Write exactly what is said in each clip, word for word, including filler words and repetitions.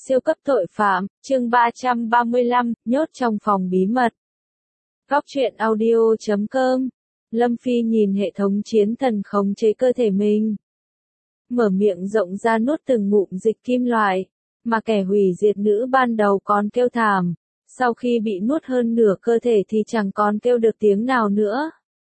Siêu cấp tội phạm, chương ba trăm ba mươi lăm, nhốt trong phòng bí mật. Góc truyện audio chấm com. Lâm Phi nhìn hệ thống chiến thần khống chế cơ thể mình. Mở miệng rộng ra nuốt từng ngụm dịch kim loại, mà kẻ hủy diệt nữ ban đầu còn kêu thảm. Sau khi bị nuốt hơn nửa cơ thể thì chẳng còn kêu được tiếng nào nữa.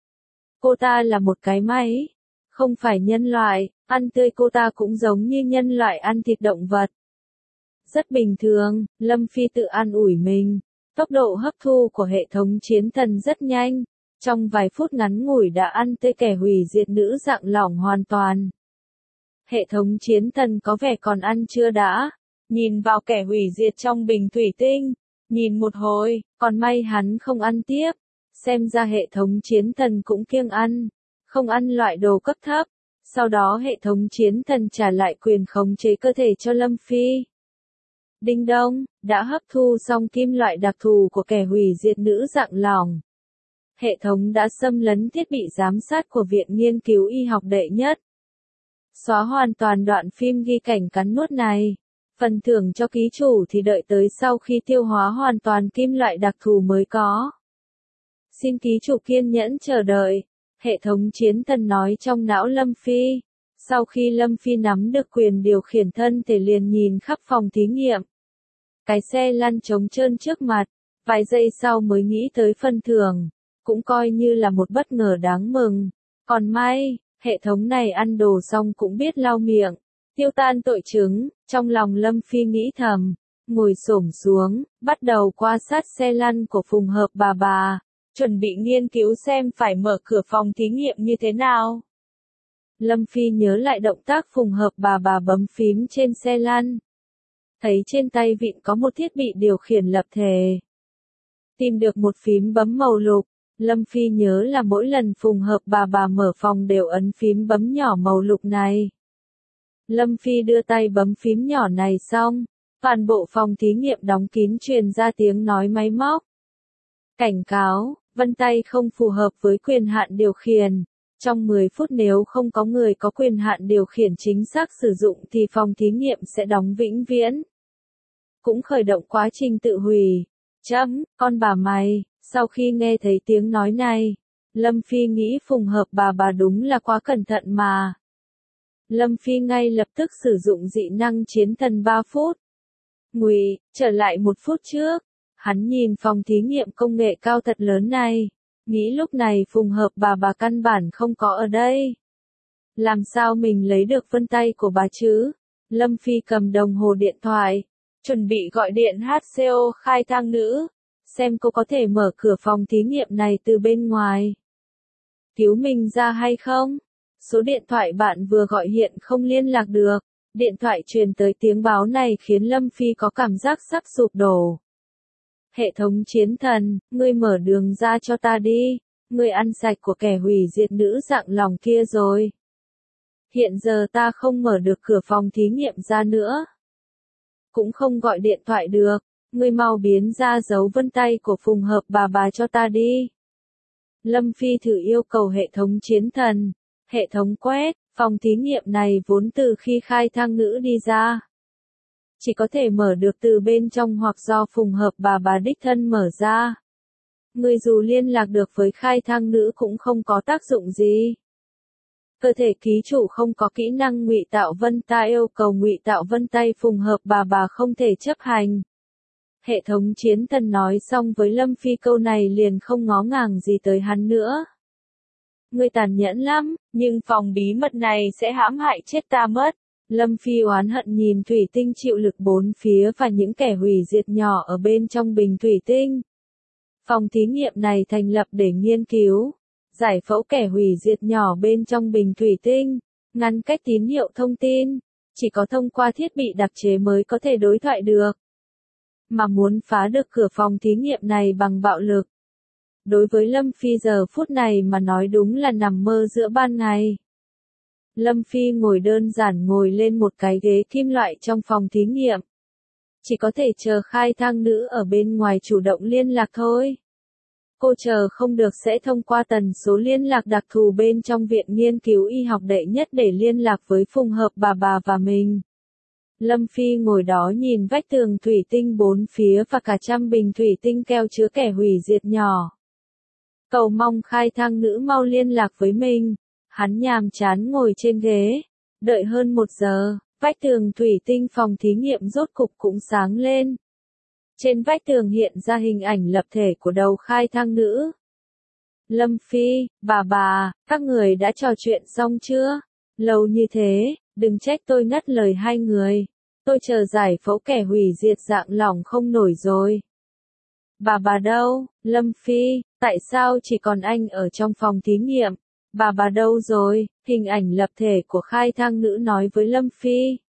Cô ta là một cái máy, không phải nhân loại, ăn tươi cô ta cũng giống như nhân loại ăn thịt động vật. Rất bình thường, Lâm Phi tự an ủi mình. Tốc độ hấp thu của hệ thống chiến thần rất nhanh. Trong vài phút ngắn ngủi đã ăn tươi kẻ hủy diệt nữ dạng lỏng hoàn toàn. Hệ thống chiến thần có vẻ còn ăn chưa đã. Nhìn vào kẻ hủy diệt trong bình thủy tinh. Nhìn một hồi, còn may hắn không ăn tiếp. Xem ra hệ thống chiến thần cũng kiêng ăn. Không ăn loại đồ cấp thấp. Sau đó hệ thống chiến thần trả lại quyền khống chế cơ thể cho Lâm Phi. Đinh đông, đã hấp thu xong kim loại đặc thù của kẻ hủy diệt nữ dạng lỏng. Hệ thống đã xâm lấn thiết bị giám sát của Viện Nghiên cứu Y học đệ nhất. Xóa hoàn toàn đoạn phim ghi cảnh cắn nuốt này. Phần thưởng cho ký chủ thì đợi tới sau khi tiêu hóa hoàn toàn kim loại đặc thù mới có. Xin ký chủ kiên nhẫn chờ đợi. Hệ thống chiến thần nói trong não Lâm Phi. Sau khi Lâm Phi nắm được quyền điều khiển thân thể liền nhìn khắp phòng thí nghiệm. Cái xe lăn trống trơn trước mặt, vài giây sau mới nghĩ tới phần thưởng, cũng coi như là một bất ngờ đáng mừng. Còn may, hệ thống này ăn đồ xong cũng biết lau miệng, tiêu tan tội chứng, trong lòng Lâm Phi nghĩ thầm, ngồi xổm xuống, bắt đầu quan sát xe lăn của Phùng Hợp bà bà, chuẩn bị nghiên cứu xem phải mở cửa phòng thí nghiệm như thế nào. Lâm Phi nhớ lại động tác Phùng Hợp bà bà bấm phím trên xe lăn. Thấy trên tay vịn có một thiết bị điều khiển lập thể. Tìm được một phím bấm màu lục, Lâm Phi nhớ là mỗi lần Phùng Hợp bà bà mở phòng đều ấn phím bấm nhỏ màu lục này. Lâm Phi đưa tay bấm phím nhỏ này xong, toàn bộ phòng thí nghiệm đóng kín truyền ra tiếng nói máy móc. Cảnh cáo, vân tay không phù hợp với quyền hạn điều khiển. Trong mười phút nếu không có người có quyền hạn điều khiển chính xác sử dụng thì phòng thí nghiệm sẽ đóng vĩnh viễn. Cũng khởi động quá trình tự hủy. Chấm, con bà mày, sau khi nghe thấy tiếng nói này, Lâm Phi nghĩ Phùng Hợp bà bà đúng là quá cẩn thận mà. Lâm Phi ngay lập tức sử dụng dị năng chiến thần ba phút. Ngụy, trở lại một phút trước, hắn nhìn phòng thí nghiệm công nghệ cao thật lớn này. Nghĩ lúc này Phùng Hợp bà bà căn bản không có ở đây. Làm sao mình lấy được vân tay của bà chứ? Lâm Phi cầm đồng hồ điện thoại, chuẩn bị gọi điện hát xê ô khai thang nữ, xem cô có thể mở cửa phòng thí nghiệm này từ bên ngoài. Cứu mình ra hay không? Số điện thoại bạn vừa gọi hiện không liên lạc được. Điện thoại truyền tới tiếng báo này khiến Lâm Phi có cảm giác sắp sụp đổ. Hệ thống chiến thần, ngươi mở đường ra cho ta đi, ngươi ăn sạch của kẻ hủy diệt nữ dạng lòng kia rồi. Hiện giờ ta không mở được cửa phòng thí nghiệm ra nữa. Cũng không gọi điện thoại được, ngươi mau biến ra dấu vân tay của Phùng Hợp bà bà cho ta đi. Lâm Phi thử yêu cầu hệ thống chiến thần, hệ thống quét, phòng thí nghiệm này vốn từ khi khai thang nữ đi ra. Chỉ có thể mở được từ bên trong hoặc do Phùng Hợp bà bà đích thân mở ra. Người dù liên lạc được với khai thang nữ cũng không có tác dụng gì. Cơ thể ký chủ không có kỹ năng ngụy tạo vân tay, yêu cầu ngụy tạo vân tay Phùng Hợp bà bà không thể chấp hành. Hệ thống chiến thần nói xong với Lâm Phi câu này liền không ngó ngàng gì tới hắn nữa. Ngươi tàn nhẫn lắm, nhưng phòng bí mật này sẽ hãm hại chết ta mất. Lâm Phi oán hận nhìn thủy tinh chịu lực bốn phía và những kẻ hủy diệt nhỏ ở bên trong bình thủy tinh. Phòng thí nghiệm này thành lập để nghiên cứu, giải phẫu kẻ hủy diệt nhỏ bên trong bình thủy tinh, ngăn cách tín hiệu thông tin, chỉ có thông qua thiết bị đặc chế mới có thể đối thoại được. Mà muốn phá được cửa phòng thí nghiệm này bằng bạo lực. Đối với Lâm Phi giờ phút này mà nói đúng là nằm mơ giữa ban ngày. Lâm Phi ngồi đơn giản ngồi lên một cái ghế kim loại trong phòng thí nghiệm. Chỉ có thể chờ khai thang nữ ở bên ngoài chủ động liên lạc thôi. Cô chờ không được sẽ thông qua tần số liên lạc đặc thù bên trong Viện Nghiên cứu Y học đệ nhất để liên lạc với Phùng Hợp bà bà và mình. Lâm Phi ngồi đó nhìn vách tường thủy tinh bốn phía và cả trăm bình thủy tinh keo chứa kẻ hủy diệt nhỏ. Cầu mong khai thang nữ mau liên lạc với mình. Hắn nhàm chán ngồi trên ghế. Đợi hơn một giờ, vách tường thủy tinh phòng thí nghiệm rốt cục cũng sáng lên. Trên vách tường hiện ra hình ảnh lập thể của đầu khai thang nữ. Lâm Phi, bà bà, các người đã trò chuyện xong chưa? Lâu như thế, đừng trách tôi ngắt lời hai người. Tôi chờ giải phẫu kẻ hủy diệt dạng lỏng không nổi rồi. Bà bà đâu? Lâm Phi, tại sao chỉ còn anh ở trong phòng thí nghiệm? Bà bà đâu rồi? Hình ảnh lập thể của khai thang nữ nói với Lâm Phi.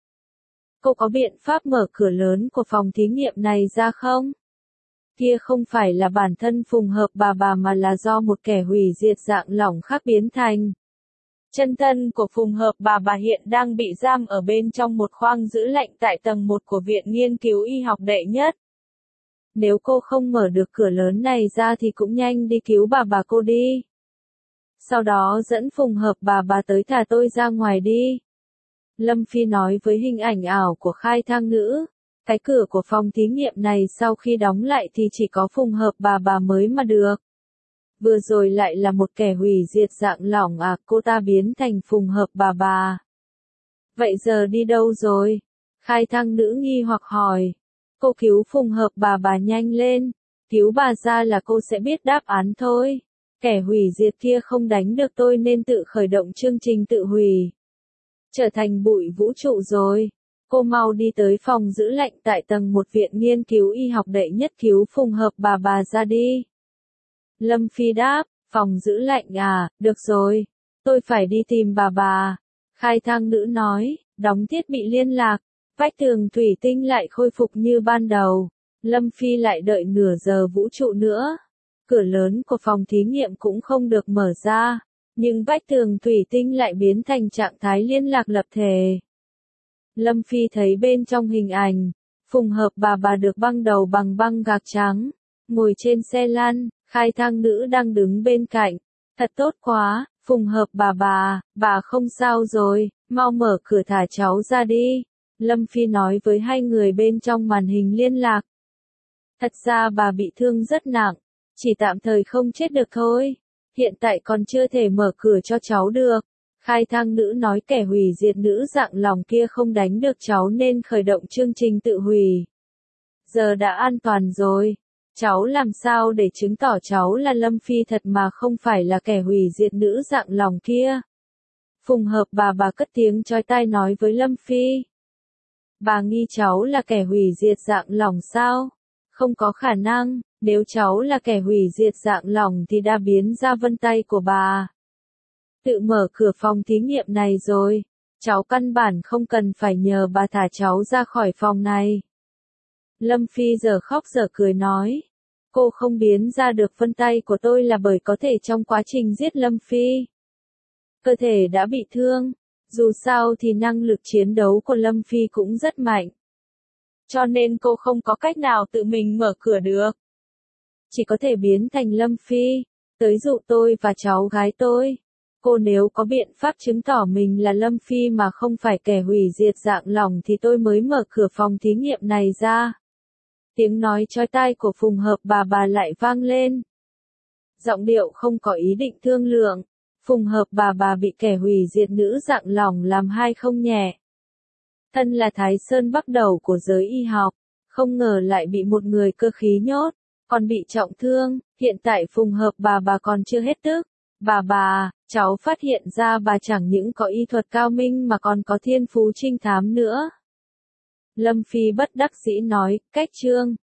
Cô có biện pháp mở cửa lớn của phòng thí nghiệm này ra không? Kia không phải là bản thân phùng hợp bà bà mà là do một kẻ hủy diệt dạng lỏng khác biến thành. Chân thân của phùng hợp bà bà hiện đang bị giam ở bên trong một khoang giữ lạnh tại tầng một của Viện Nghiên cứu Y học đệ nhất. Nếu cô không mở được cửa lớn này ra thì cũng nhanh đi cứu bà bà cô đi. Sau đó dẫn phùng hợp bà bà tới thả tôi ra ngoài đi. Lâm Phi nói với hình ảnh ảo của khai thang nữ. Cái cửa của phòng thí nghiệm này sau khi đóng lại thì chỉ có phùng hợp bà bà mới mà được. Vừa rồi lại là một kẻ hủy diệt dạng lỏng à, cô ta biến thành phùng hợp bà bà. Vậy giờ đi đâu rồi? Khai thang nữ nghi hoặc hỏi. Cô cứu phùng hợp bà bà nhanh lên. Cứu bà ra là cô sẽ biết đáp án thôi. Kẻ hủy diệt kia không đánh được tôi nên tự khởi động chương trình tự hủy. Trở thành bụi vũ trụ rồi. Cô mau đi tới phòng giữ lạnh tại tầng một Viện Nghiên cứu Y học đệ nhất cứu phùng hợp bà bà ra đi. Lâm Phi đáp, phòng giữ lạnh à, được rồi. Tôi phải đi tìm bà bà. Khai thang nữ nói, đóng thiết bị liên lạc. Vách tường thủy tinh lại khôi phục như ban đầu. Lâm Phi lại đợi nửa giờ vũ trụ nữa. Cửa lớn của phòng thí nghiệm cũng không được mở ra. Nhưng vách tường thủy tinh lại biến thành trạng thái liên lạc lập thể. Lâm Phi thấy bên trong hình ảnh, phùng hợp bà bà được băng đầu bằng băng gạc trắng, ngồi trên xe lăn, khai thang nữ đang đứng bên cạnh. Thật tốt quá, phùng hợp bà bà, bà không sao rồi, mau mở cửa thả cháu ra đi. Lâm Phi nói với hai người bên trong màn hình liên lạc. Thật ra bà bị thương rất nặng, chỉ tạm thời không chết được thôi. Hiện tại còn chưa thể mở cửa cho cháu được. Khai thang nữ nói kẻ hủy diệt nữ dạng lòng kia không đánh được cháu nên khởi động chương trình tự hủy. Giờ đã an toàn rồi. Cháu làm sao để chứng tỏ cháu là Lâm Phi thật mà không phải là kẻ hủy diệt nữ dạng lòng kia? Phùng hợp bà bà cất tiếng chói tai nói với Lâm Phi. Bà nghi cháu là kẻ hủy diệt dạng lòng sao? Không có khả năng, nếu cháu là kẻ hủy diệt dạng lòng thì đã biến ra vân tay của bà. Tự mở cửa phòng thí nghiệm này rồi. Cháu căn bản không cần phải nhờ bà thả cháu ra khỏi phòng này. Lâm Phi giờ khóc giờ cười nói. Cô không biến ra được vân tay của tôi là bởi có thể trong quá trình giết Lâm Phi. Cơ thể đã bị thương. Dù sao thì năng lực chiến đấu của Lâm Phi cũng rất mạnh. Cho nên cô không có cách nào tự mình mở cửa được. Chỉ có thể biến thành Lâm Phi. Tới dụ tôi và cháu gái tôi. Cô nếu có biện pháp chứng tỏ mình là Lâm Phi mà không phải kẻ hủy diệt dạng lòng thì tôi mới mở cửa phòng thí nghiệm này ra. Tiếng nói chói tai của phùng hợp bà bà lại vang lên. Giọng điệu không có ý định thương lượng. Phùng hợp bà bà bị kẻ hủy diệt nữ dạng lòng làm hai không nhẹ. Thân là Thái Sơn bắt đầu của giới y học. Không ngờ lại bị một người cơ khí nhốt. Còn bị trọng thương. Hiện tại phùng hợp bà bà còn chưa hết tức. Bà bà, cháu phát hiện ra bà chẳng những có y thuật cao minh mà còn có thiên phú trinh thám nữa. Lâm Phi bất đắc dĩ nói, cách trương.